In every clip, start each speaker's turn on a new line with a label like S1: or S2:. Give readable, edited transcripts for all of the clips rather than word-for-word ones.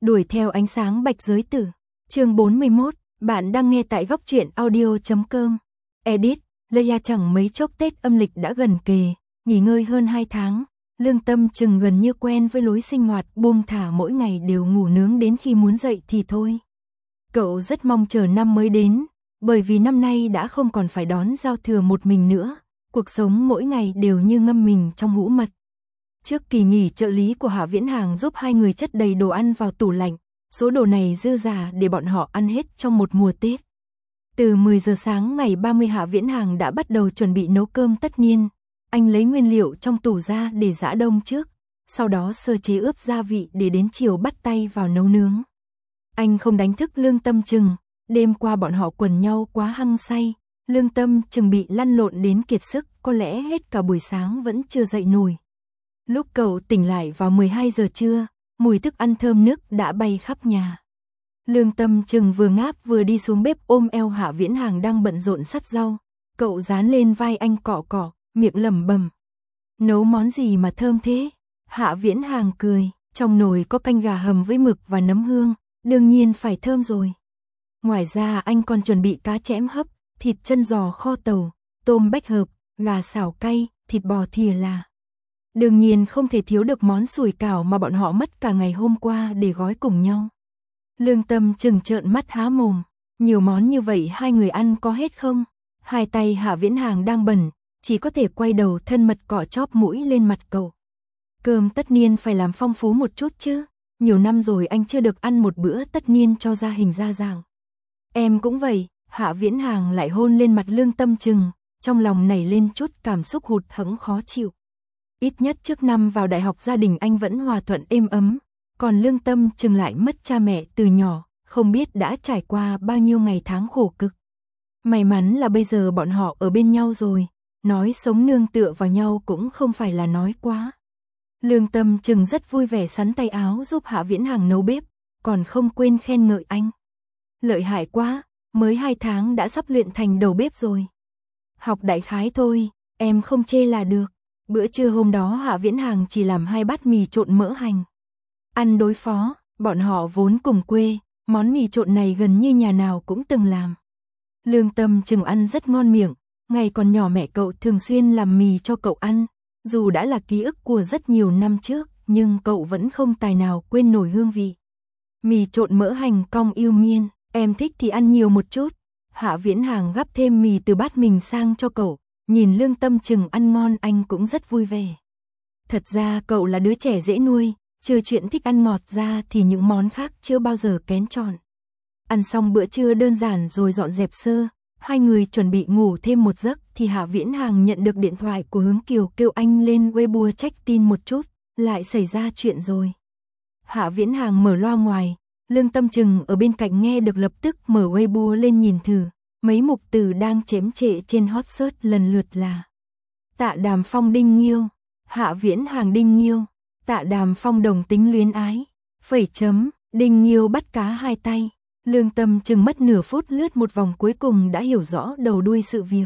S1: Đuổi theo ánh sáng bạch giới tử. Chương 41, bạn đang nghe tại góc truyện audio.com. Edit, Leia chẳng mấy chốc Tết âm lịch đã gần kề, nghỉ ngơi hơn 2 tháng. Lương Tâm chừng gần như quen với lối sinh hoạt buông thả mỗi ngày đều ngủ nướng đến khi muốn dậy thì thôi. Cậu rất mong chờ năm mới đến, bởi vì năm nay đã không còn phải đón giao thừa một mình nữa, cuộc sống mỗi ngày đều như ngâm mình trong hũ mật. Trước kỳ nghỉ trợ lý của Hạ Viễn Hàng giúp hai người chất đầy đồ ăn vào tủ lạnh, số đồ này dư dả để bọn họ ăn hết trong một mùa Tết. Từ 10 giờ sáng ngày 30 Hạ Viễn Hàng đã bắt đầu chuẩn bị nấu cơm tất niên. Anh lấy nguyên liệu trong tủ ra để giã đông trước, sau đó sơ chế ướp gia vị để đến chiều bắt tay vào nấu nướng. Anh không đánh thức Lương Tâm Chừng, đêm qua bọn họ quần nhau quá hăng say, Lương Tâm Chừng bị lăn lộn đến kiệt sức, có lẽ hết cả buổi sáng vẫn chưa dậy nổi. Lúc cậu tỉnh lại vào 12 giờ trưa, mùi thức ăn thơm nức đã bay khắp nhà. Lương Tâm Chừng vừa ngáp vừa đi xuống bếp ôm eo Hạ Viễn Hàng đang bận rộn sắt rau, cậu dán lên vai anh cọ cọ, miệng lẩm bẩm. Nấu món gì mà thơm thế? Hạ Viễn Hàng cười, trong nồi có canh gà hầm với mực và nấm hương, đương nhiên phải thơm rồi. Ngoài ra anh còn chuẩn bị cá chẽm hấp, thịt chân giò kho tàu, tôm bách hợp, gà xào cay, thịt bò thìa là. Đương nhiên không thể thiếu được món sủi cảo mà bọn họ mất cả ngày hôm qua để gói cùng nhau. Lương Tâm Chừng trợn mắt há mồm, nhiều món như vậy hai người ăn có hết không? Hai tay Hạ Viễn Hàng đang bận, chỉ có thể quay đầu thân mật cọ chóp mũi lên mặt cậu. Cơm tất niên phải làm phong phú một chút chứ, nhiều năm rồi anh chưa được ăn một bữa tất niên cho ra hình ra dạng. Em cũng vậy, Hạ Viễn Hàng lại hôn lên mặt Lương Tâm Chừng, trong lòng nảy lên chút cảm xúc hụt hẫng khó chịu. Ít nhất trước năm vào đại học gia đình anh vẫn hòa thuận êm ấm, còn Lương Tâm Chừng lại mất cha mẹ từ nhỏ, không biết đã trải qua bao nhiêu ngày tháng khổ cực. May mắn là bây giờ bọn họ ở bên nhau rồi, nói sống nương tựa vào nhau cũng không phải là nói quá. Lương Tâm Chừng rất vui vẻ xắn tay áo giúp Hạ Viễn Hàng nấu bếp, còn không quên khen ngợi anh. Lợi hại quá, mới 2 tháng đã sắp luyện thành đầu bếp rồi. Học đại khái thôi, em không chê là được. Bữa trưa hôm đó Hạ Viễn Hàng chỉ làm 2 bát mì trộn mỡ hành. Ăn đối phó, bọn họ vốn cùng quê, món mì trộn này gần như nhà nào cũng từng làm. Lương Tâm Chừng ăn rất ngon miệng, ngày còn nhỏ mẹ cậu thường xuyên làm mì cho cậu ăn, dù đã là ký ức của rất nhiều năm trước, nhưng cậu vẫn không tài nào quên nổi hương vị. Mì trộn mỡ hành cong yêu miên, em thích thì ăn nhiều một chút. Hạ Viễn Hàng gắp thêm mì từ bát mình sang cho cậu, nhìn Lương Tâm Chừng ăn ngon anh cũng rất vui vẻ. Thật ra cậu là đứa trẻ dễ nuôi, trừ chuyện thích ăn ngọt ra thì những món khác chưa bao giờ kén chọn. Ăn xong bữa trưa đơn giản rồi dọn dẹp sơ, hai người chuẩn bị ngủ thêm một giấc thì Hạ Viễn Hàng nhận được điện thoại của Hướng Kiều kêu anh lên Weibo check tin một chút, lại xảy ra chuyện rồi. Hạ Viễn Hàng mở loa ngoài, Lương Tâm Chừng ở bên cạnh nghe được lập tức mở Weibo lên nhìn thử, mấy mục từ đang chém trệ trên hot search lần lượt là Tạ Đàm Phong đinh nghiêu, Hạ Viễn Hàng đinh nghiêu, Tạ Đàm Phong đồng tính luyến ái, phẩy chấm, đinh nghiêu bắt cá hai tay. Lương Tâm Chừng mất nửa phút lướt một vòng cuối cùng đã hiểu rõ đầu đuôi sự việc.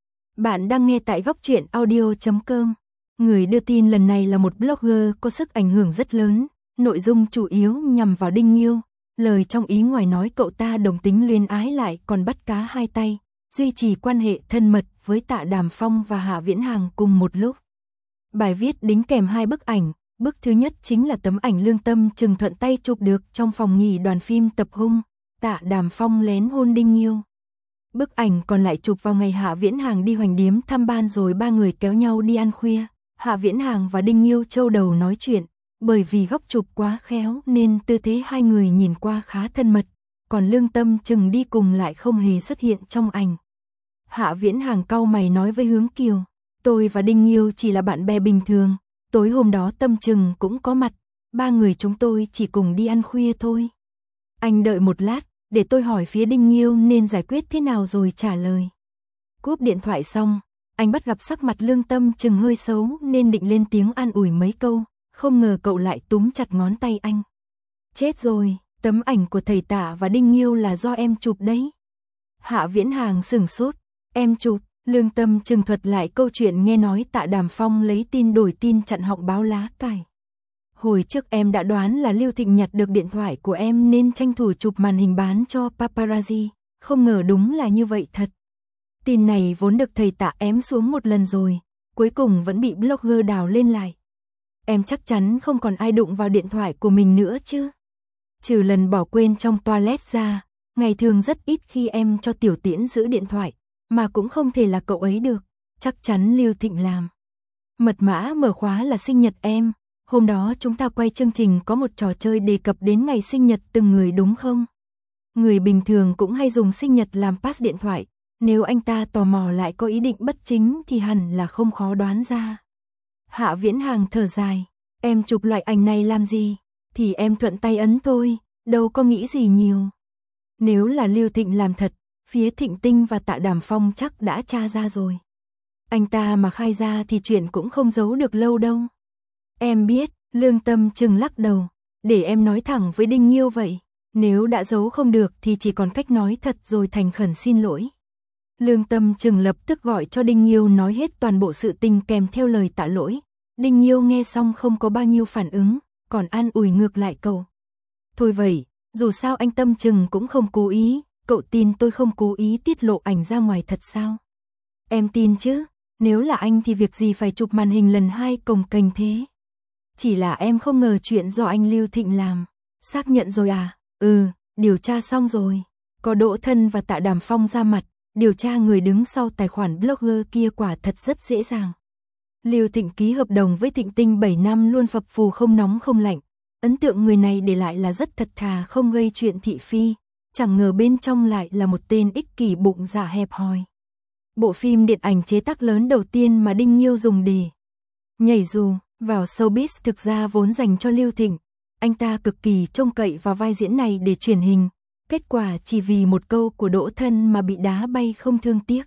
S1: Bạn đang nghe tại góc truyện audio.com. Người đưa tin lần này là một blogger có sức ảnh hưởng rất lớn, nội dung chủ yếu nhằm vào đinh nghiêu. Lời trong ý ngoài nói cậu ta đồng tính luyến ái lại còn bắt cá hai tay, duy trì quan hệ thân mật với Tạ Đàm Phong và Hạ Viễn Hàng cùng một lúc. Bài viết đính kèm 2 bức ảnh, bức thứ nhất chính là tấm ảnh Lương Tâm Chừng thuận tay chụp được trong phòng nghỉ đoàn phim Tập Hung, Tạ Đàm Phong lén hôn đinh nghiêu. Bức ảnh còn lại chụp vào ngày Hạ Viễn Hàng đi hoành điếm thăm ban rồi ba người kéo nhau đi ăn khuya, Hạ Viễn Hàng và đinh nghiêu châu đầu nói chuyện. Bởi vì góc chụp quá khéo nên tư thế hai người nhìn qua khá thân mật, còn Lương Tâm Chừng đi cùng lại không hề xuất hiện trong ảnh. Hạ Viễn Hàng cau mày nói với Hướng Kiều, tôi và đinh nghiêu chỉ là bạn bè bình thường, tối hôm đó Tâm Chừng cũng có mặt, ba người chúng tôi chỉ cùng đi ăn khuya thôi. Anh đợi một lát, để tôi hỏi phía đinh nghiêu nên giải quyết thế nào rồi trả lời. Cúp điện thoại xong, anh bắt gặp sắc mặt Lương Tâm Chừng hơi xấu nên định lên tiếng an ủi mấy câu. Không ngờ cậu lại túm chặt ngón tay anh. Chết rồi, tấm ảnh của thầy Tạ và đinh nghiêu là do em chụp đấy. Hạ Viễn Hàng sửng sốt, em chụp. Lương Tâm Chừng thuật lại câu chuyện nghe nói Tạ Đàm Phong lấy tin đổi tin chặn họng báo lá cải. Hồi trước em đã đoán là Lưu Thịnh nhặt được điện thoại của em nên tranh thủ chụp màn hình bán cho paparazzi, không ngờ đúng là như vậy thật. Tin này vốn được thầy Tạ ém xuống một lần rồi, cuối cùng vẫn bị blogger đào lên lại. Em chắc chắn không còn ai đụng vào điện thoại của mình nữa chứ. Trừ lần bỏ quên trong toilet ra, ngày thường rất ít khi em cho Tiểu Tiễn giữ điện thoại, mà cũng không thể là cậu ấy được, chắc chắn Lưu Thịnh làm. Mật mã mở khóa là sinh nhật em, hôm đó chúng ta quay chương trình có một trò chơi đề cập đến ngày sinh nhật từng người đúng không? Người bình thường cũng hay dùng sinh nhật làm pass điện thoại, nếu anh ta tò mò lại có ý định bất chính thì hẳn là không khó đoán ra. Hạ Viễn Hàng thở dài, em chụp loại ảnh này làm gì? Thì em thuận tay ấn thôi, đâu có nghĩ gì nhiều. Nếu là Lưu Thịnh làm thật, phía Thịnh Tinh và Tạ Đàm Phong chắc đã tra ra rồi. Anh ta mà khai ra thì chuyện cũng không giấu được lâu đâu. Em biết, Lương Tâm Trừng lắc đầu, để em nói thẳng với Đinh Nhiêu vậy. Nếu đã giấu không được thì chỉ còn cách nói thật rồi thành khẩn xin lỗi. Lương Tâm Trừng lập tức gọi cho Đinh Nhiêu nói hết toàn bộ sự tình kèm theo lời tạ lỗi. Đinh Nhiêu nghe xong không có bao nhiêu phản ứng, còn an ủi ngược lại cậu. Thôi vậy, dù sao anh Tâm Trừng cũng không cố ý, cậu tin tôi không cố ý tiết lộ ảnh ra ngoài thật sao? Em tin chứ, nếu là anh thì việc gì phải chụp màn hình lần 2 cồng kềnh thế? Chỉ là em không ngờ chuyện do anh Lưu Thịnh làm. Xác nhận rồi à? Điều tra xong rồi. Có Đỗ Thân và Tạ Đàm Phong ra mặt, điều tra người đứng sau tài khoản blogger kia quả thật rất dễ dàng. Lưu Thịnh ký hợp đồng với Thịnh Tinh 7 năm luôn phập phù không nóng không lạnh. Ấn tượng người này để lại là rất thật thà không gây chuyện thị phi. Chẳng ngờ bên trong lại là một tên ích kỷ bụng dạ hẹp hòi. Bộ phim điện ảnh chế tác lớn đầu tiên mà Đinh Nhiêu dùng để nhảy dù vào showbiz thực ra vốn dành cho Lưu Thịnh. Anh ta cực kỳ trông cậy vào vai diễn này để truyền hình. Kết quả chỉ vì một câu của Đỗ Thân mà bị đá bay không thương tiếc.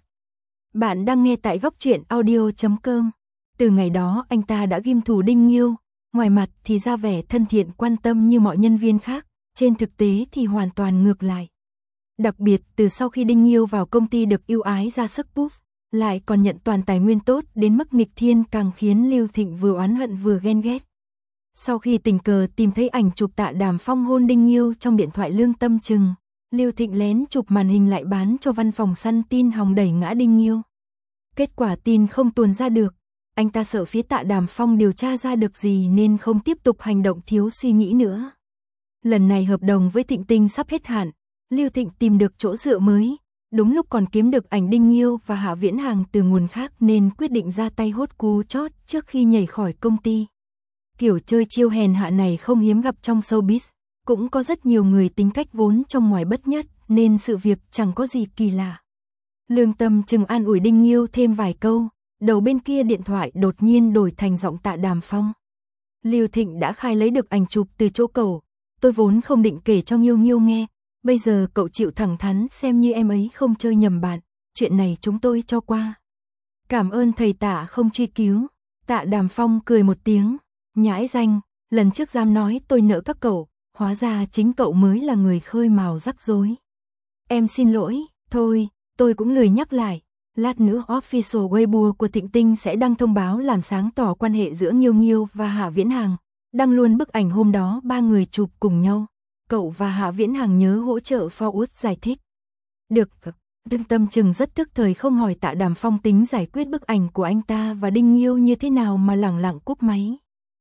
S1: Bạn đang nghe tại góc truyện audio.com. Từ ngày đó anh ta đã ghim thù Đinh Nhiêu. Ngoài mặt thì ra vẻ thân thiện quan tâm như mọi nhân viên khác. Trên thực tế thì hoàn toàn ngược lại. Đặc biệt từ sau khi Đinh Nhiêu vào công ty được ưu ái ra sức boost, lại còn nhận toàn tài nguyên tốt đến mức nghịch thiên càng khiến Lưu Thịnh vừa oán hận vừa ghen ghét. Sau khi tình cờ tìm thấy ảnh chụp Tạ Đàm Phong hôn Đinh Nhiêu trong điện thoại Lương Tâm Trừng, Lưu Thịnh lén chụp màn hình lại bán cho văn phòng săn tin hòng đẩy ngã Đinh Nhiêu. Kết quả tin không tuồn ra được, anh ta sợ phía Tạ Đàm Phong điều tra ra được gì nên không tiếp tục hành động thiếu suy nghĩ nữa. Lần này hợp đồng với Thịnh Tinh sắp hết hạn, Lưu Thịnh tìm được chỗ dựa mới, đúng lúc còn kiếm được ảnh Đinh Nhiêu và Hạ Viễn Hàng từ nguồn khác nên quyết định ra tay hốt cú chót trước khi nhảy khỏi công ty. Kiểu chơi chiêu hèn hạ này không hiếm gặp trong showbiz, cũng có rất nhiều người tính cách vốn trong ngoài bất nhất nên sự việc chẳng có gì kỳ lạ. Lương Tâm Trừng an ủi Đinh Nhiêu thêm vài câu, đầu bên kia điện thoại đột nhiên đổi thành giọng Tạ Đàm Phong. Lưu Thịnh đã khai lấy được ảnh chụp từ chỗ cậu, tôi vốn không định kể cho Nhiêu Nhiêu nghe, bây giờ cậu chịu thẳng thắn xem như em ấy không chơi nhầm bạn, chuyện này chúng tôi cho qua. Cảm ơn thầy Tạ không truy cứu. Tạ Đàm Phong cười một tiếng, nhãi danh, lần trước dám nói tôi nợ các cậu, hóa ra chính cậu mới là người khơi mào rắc rối. Em xin lỗi, thôi, tôi cũng lười nhắc lại, lát nữa official Weibo của Thịnh Tinh sẽ đăng thông báo làm sáng tỏ quan hệ giữa Nhiêu Nhiêu và Hạ Viễn Hàng, đăng luôn bức ảnh hôm đó ba người chụp cùng nhau. Cậu và Hạ Viễn Hàng nhớ hỗ trợ forward giải thích. Được, Lương Tâm Trừng rất tức thời không hỏi Tạ Đàm Phong tính giải quyết bức ảnh của anh ta và Đinh Nhiêu như thế nào mà lẳng lặng cúp máy.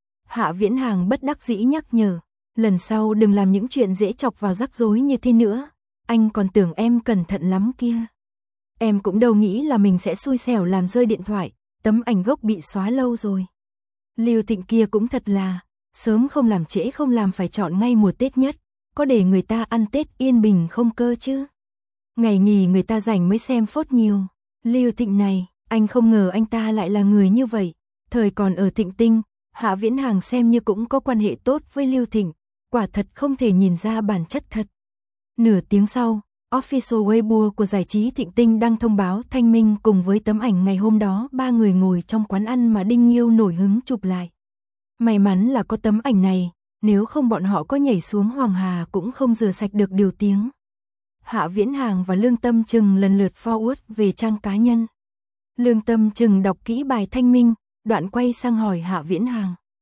S1: Hạ Viễn Hàng bất đắc dĩ nhắc nhở, lần sau đừng làm những chuyện dễ chọc vào rắc rối như thế nữa, anh còn tưởng em cẩn thận lắm kia. Em cũng đâu nghĩ là mình sẽ xui xẻo làm rơi điện thoại, tấm ảnh gốc bị xóa lâu rồi. Lưu Thịnh kia cũng thật là, sớm không làm trễ không làm phải chọn ngay mùa Tết nhất, có để người ta ăn Tết yên bình không cơ chứ. Ngày nghỉ người ta rảnh mới xem phốt nhiều. Lưu Thịnh này, anh không ngờ anh ta lại là người như vậy. Thời còn ở Thịnh Tinh, Hạ Viễn Hàng xem như cũng có quan hệ tốt với Lưu Thịnh, quả thật không thể nhìn ra bản chất thật. Nửa tiếng sau, official Weibo của giải trí Thịnh Tinh đăng thông báo thanh minh cùng với tấm ảnh ngày hôm đó ba người ngồi trong quán ăn mà Đinh Nhiêu nổi hứng chụp lại. May mắn là có tấm ảnh này, nếu không bọn họ có nhảy xuống Hoàng Hà cũng không rửa sạch được điều tiếng. Hạ Viễn Hàng và Lương Tâm Trừng lần lượt forward về trang cá nhân. Lương Tâm Trừng đọc kỹ bài thanh minh, đoạn quay sang hỏi Hạ Viễn Hàng.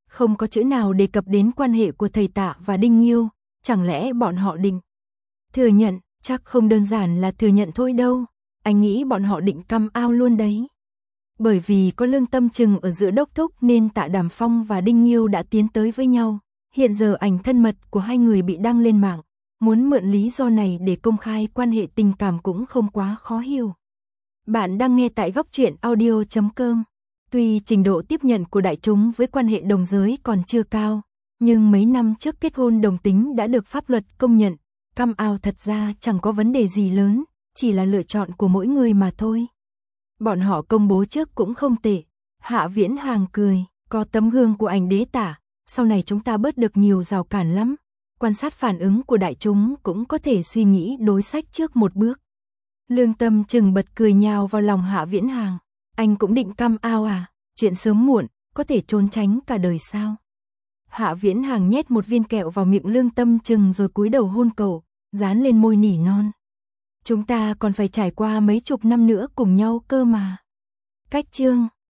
S1: Không có chữ nào đề cập đến quan hệ của thầy Tạ và Đinh Nhiêu, chẳng lẽ bọn họ định thừa nhận? Chắc không đơn giản là thừa nhận thôi đâu, anh nghĩ bọn họ định căm ao luôn đấy. Bởi vì có lương tâm chừng ở giữa đốc thúc nên Tạ Đàm Phong và Đinh Nhiêu đã tiến tới với nhau. Hiện giờ ảnh thân mật của hai người bị đăng lên mạng, muốn mượn lý do này để công khai quan hệ tình cảm cũng không quá khó hiểu. Bạn đang nghe tại góc truyện audio.com. Tuy trình độ tiếp nhận của đại chúng với quan hệ đồng giới còn chưa cao, nhưng mấy năm trước kết hôn đồng tính đã được pháp luật công nhận. Come out thật ra chẳng có vấn đề gì lớn, chỉ là lựa chọn của mỗi người mà thôi. Bọn họ công bố trước cũng không tệ. Hạ Viễn Hàng cười, có tấm gương của ảnh đế tả, sau này chúng ta bớt được nhiều rào cản lắm. Quan sát phản ứng của đại chúng cũng có thể suy nghĩ đối sách trước một bước. Lương Tâm chừng bật cười nhào vào lòng Hạ Viễn Hàng. Anh cũng định come out à? Chuyện sớm muộn, có thể trốn tránh cả đời sao? Hạ Viễn Hàng nhét một viên kẹo vào miệng Lương Tâm chừng rồi cúi đầu hôn cậu, dán lên môi nỉ non. Chúng ta còn phải trải qua mấy chục năm nữa cùng nhau cơ mà. Cách chương